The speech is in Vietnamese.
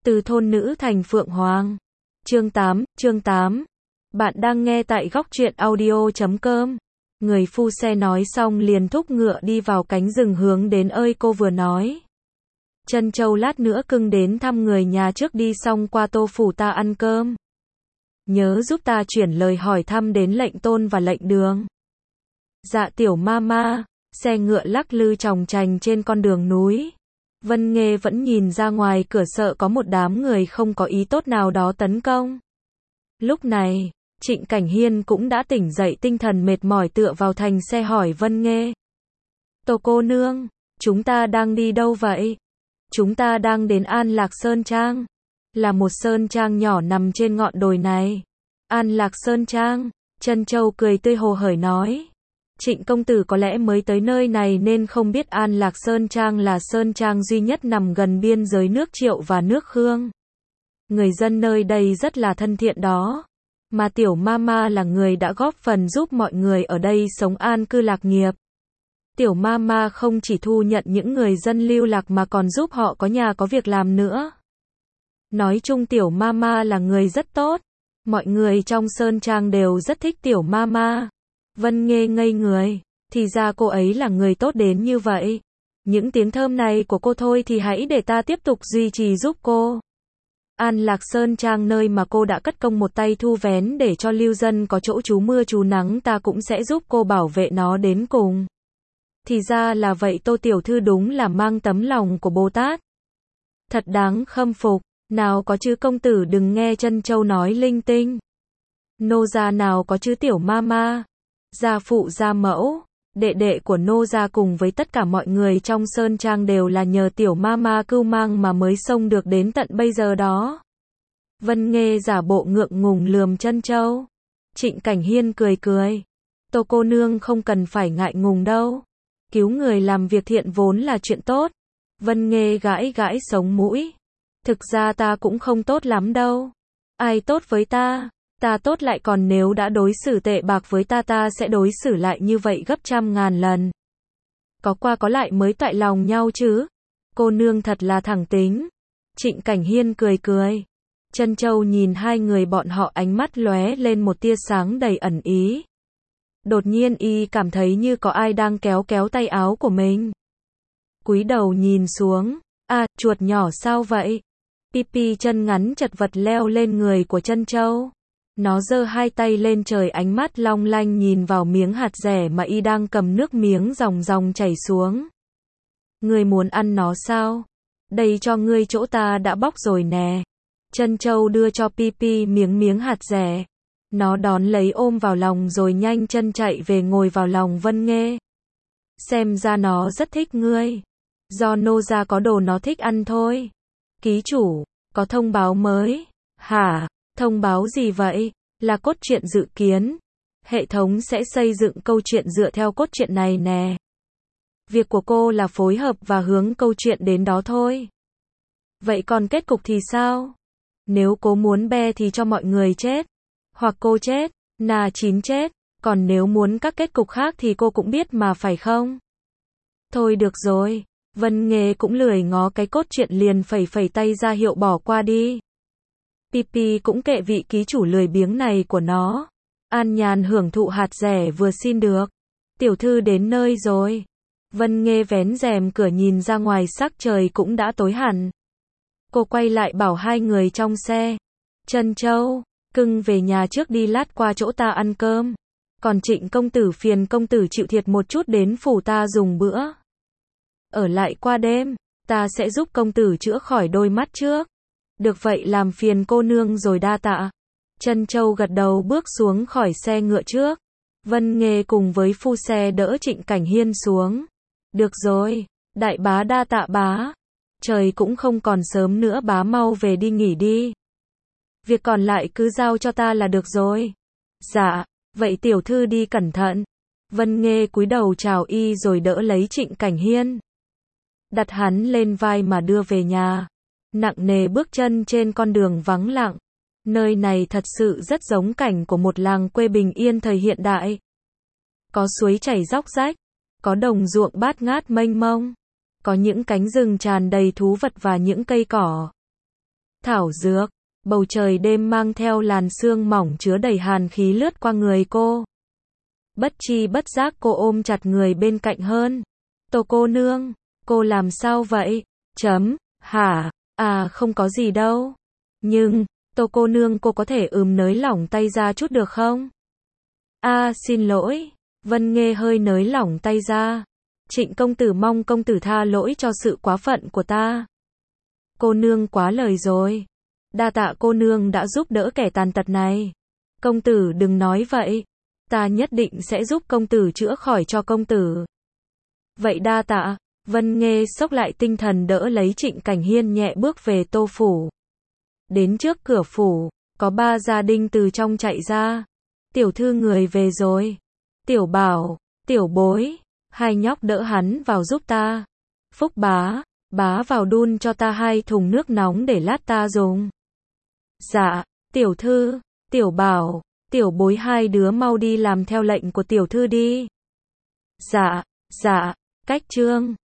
Từ thôn nữ thành phượng hoàng. Chương 8. Bạn đang nghe tại góc truyện audio.com. Người phu xe nói xong liền thúc ngựa đi vào cánh rừng hướng đến ơi cô vừa nói. Trân Châu lát nữa cưng đến thăm người nhà trước đi xong qua Tô phủ ta ăn cơm. Nhớ giúp ta chuyển lời hỏi thăm đến lệnh tôn và lệnh đường. Dạ tiểu mama. Xe ngựa lắc lư chòng chành trên con đường núi. Vân Nghê vẫn nhìn ra ngoài cửa sợ có một đám người không có ý tốt nào đó tấn công. Lúc này, Trịnh Cảnh Hiên cũng đã tỉnh dậy tinh thần mệt mỏi tựa vào thành xe hỏi Vân Nghê. Tô cô nương, chúng ta đang đi đâu vậy? Chúng ta đang đến An Lạc Sơn Trang. Là một sơn trang nhỏ nằm trên ngọn đồi này. An Lạc Sơn Trang, Trân Châu cười tươi hồ hởi nói. Trịnh công tử có lẽ mới tới nơi này nên không biết An Lạc Sơn Trang là sơn trang duy nhất nằm gần biên giới nước Triệu và nước Khương. Người dân nơi đây rất là thân thiện đó. Mà tiểu mama là người đã góp phần giúp mọi người ở đây sống an cư lạc nghiệp. Tiểu mama không chỉ thu nhận những người dân lưu lạc mà còn giúp họ có nhà có việc làm nữa. Nói chung tiểu mama là người rất tốt. Mọi người trong sơn trang đều rất thích tiểu mama. Vân Nghê ngây người, thì ra cô ấy là người tốt đến như vậy. Những tiếng thơm này của cô thôi thì hãy để ta tiếp tục duy trì giúp cô. An Lạc Sơn Trang nơi mà cô đã cất công một tay thu vén để cho lưu dân có chỗ trú mưa trú nắng, ta cũng sẽ giúp cô bảo vệ nó đến cùng. Thì ra là vậy, Tô tiểu thư đúng là mang tấm lòng của Bồ Tát. Thật đáng khâm phục, nào có chứ công tử đừng nghe Trân Châu nói linh tinh. Nô gia nào có chứ tiểu mama. Gia phụ gia mẫu, đệ đệ của nô gia cùng với tất cả mọi người trong sơn trang đều là nhờ tiểu mama cưu mang mà mới xông được đến tận bây giờ đó. Vân Nghê giả bộ ngượng ngùng lườm Trân Châu. Trịnh Cảnh Hiên cười cười. Tô cô nương không cần phải ngại ngùng đâu. Cứu người làm việc thiện vốn là chuyện tốt. Vân Nghê gãi gãi sống mũi. Thực ra ta cũng không tốt lắm đâu. Ai tốt với ta? Ta tốt lại còn nếu đã đối xử tệ bạc với ta, ta sẽ đối xử lại như vậy gấp trăm ngàn lần. Có qua có lại mới toại lòng nhau chứ. Cô nương thật là thẳng tính. Trịnh Cảnh Hiên cười cười. Trân Châu nhìn hai người bọn họ, ánh mắt lóe lên một tia sáng đầy ẩn ý. Đột nhiên y cảm thấy như có ai đang kéo kéo tay áo của mình. Cúi đầu nhìn xuống. À, chuột nhỏ sao vậy? Pipi chân ngắn chật vật leo lên người của Trân Châu. Nó giơ hai tay lên trời, ánh mắt long lanh nhìn vào miếng hạt dẻ mà y đang cầm, nước miếng ròng ròng chảy xuống. Ngươi muốn ăn nó sao? Đây cho ngươi, chỗ ta đã bóc rồi nè. Trân Châu đưa cho Pipi miếng hạt dẻ. Nó đón lấy ôm vào lòng rồi nhanh chân chạy về ngồi vào lòng Vân Nghê. Xem ra nó rất thích ngươi. Do nô gia có đồ nó thích ăn thôi. Ký chủ, có thông báo mới. Hả? Thông báo gì vậy? Là cốt truyện dự kiến. Hệ thống sẽ xây dựng câu chuyện dựa theo cốt truyện này nè. Việc của cô là phối hợp và hướng câu chuyện đến đó thôi. Vậy còn kết cục thì sao? Nếu cô muốn be thì cho mọi người chết. Hoặc cô chết, Na Chín chết. Còn nếu muốn các kết cục khác thì cô cũng biết mà phải không? Thôi được rồi. Vân Nghê cũng lười ngó cái cốt truyện liền phẩy tay ra hiệu bỏ qua đi. Pipi cũng kệ vị ký chủ lười biếng này của nó. An nhàn hưởng thụ hạt dẻ vừa xin được. Tiểu thư đến nơi rồi. Vân Nghê vén rèm cửa nhìn ra ngoài, sắc trời cũng đã tối hẳn. Cô quay lại bảo hai người trong xe. Trân Châu, cưng về nhà trước đi, lát qua chỗ ta ăn cơm. Còn Trịnh công tử phiền công tử chịu thiệt một chút đến phủ ta dùng bữa. Ở lại qua đêm, ta sẽ giúp công tử chữa khỏi đôi mắt trước. Được vậy, làm phiền cô nương rồi, đa tạ. Trân Châu gật đầu bước xuống khỏi xe ngựa trước. Vân Nghê cùng với phu xe đỡ Trịnh Cảnh Hiên xuống. Được rồi, đại bá, đa tạ bá. Trời cũng không còn sớm nữa, bá mau về đi nghỉ đi. Việc còn lại cứ giao cho ta là được rồi. Dạ, vậy tiểu thư đi cẩn thận. Vân Nghê cúi đầu chào y rồi đỡ lấy Trịnh Cảnh Hiên. Đặt hắn lên vai mà đưa về nhà. Nặng nề bước chân trên con đường vắng lặng. Nơi này thật sự rất giống cảnh của một làng quê bình yên thời hiện đại. Có suối chảy róc rách, có đồng ruộng bát ngát mênh mông, có những cánh rừng tràn đầy thú vật và những cây cỏ. thảo dược. Bầu trời đêm mang theo làn sương mỏng chứa đầy hàn khí lướt qua người cô. Bất tri bất giác cô ôm chặt người bên cạnh hơn. Tô cô nương, cô làm sao vậy? Hả? À không có gì đâu. Nhưng, Tô cô nương cô có thể nới lỏng tay ra chút được không? À xin lỗi. Vân Nghê hơi nới lỏng tay ra. Trịnh công tử mong công tử tha lỗi cho sự quá phận của ta. Cô nương quá lời rồi. Đa tạ cô nương đã giúp đỡ kẻ tàn tật này. Công tử đừng nói vậy. Ta nhất định sẽ giúp công tử chữa khỏi cho công tử. Vậy đa tạ. Vân Nghê xốc lại tinh thần đỡ lấy Trịnh Cảnh Hiên nhẹ bước về Tô phủ. Đến trước cửa phủ, có 3 gia đình từ trong chạy ra. Tiểu thư người về rồi. Tiểu Bảo, Tiểu Bối, hai nhóc đỡ hắn vào giúp ta. Phúc bá vào đun cho ta 2 thùng nước nóng để lát ta dùng. Dạ, tiểu thư, Tiểu Bảo, Tiểu Bối hai đứa mau đi làm theo lệnh của tiểu thư đi. Dạ, cách chương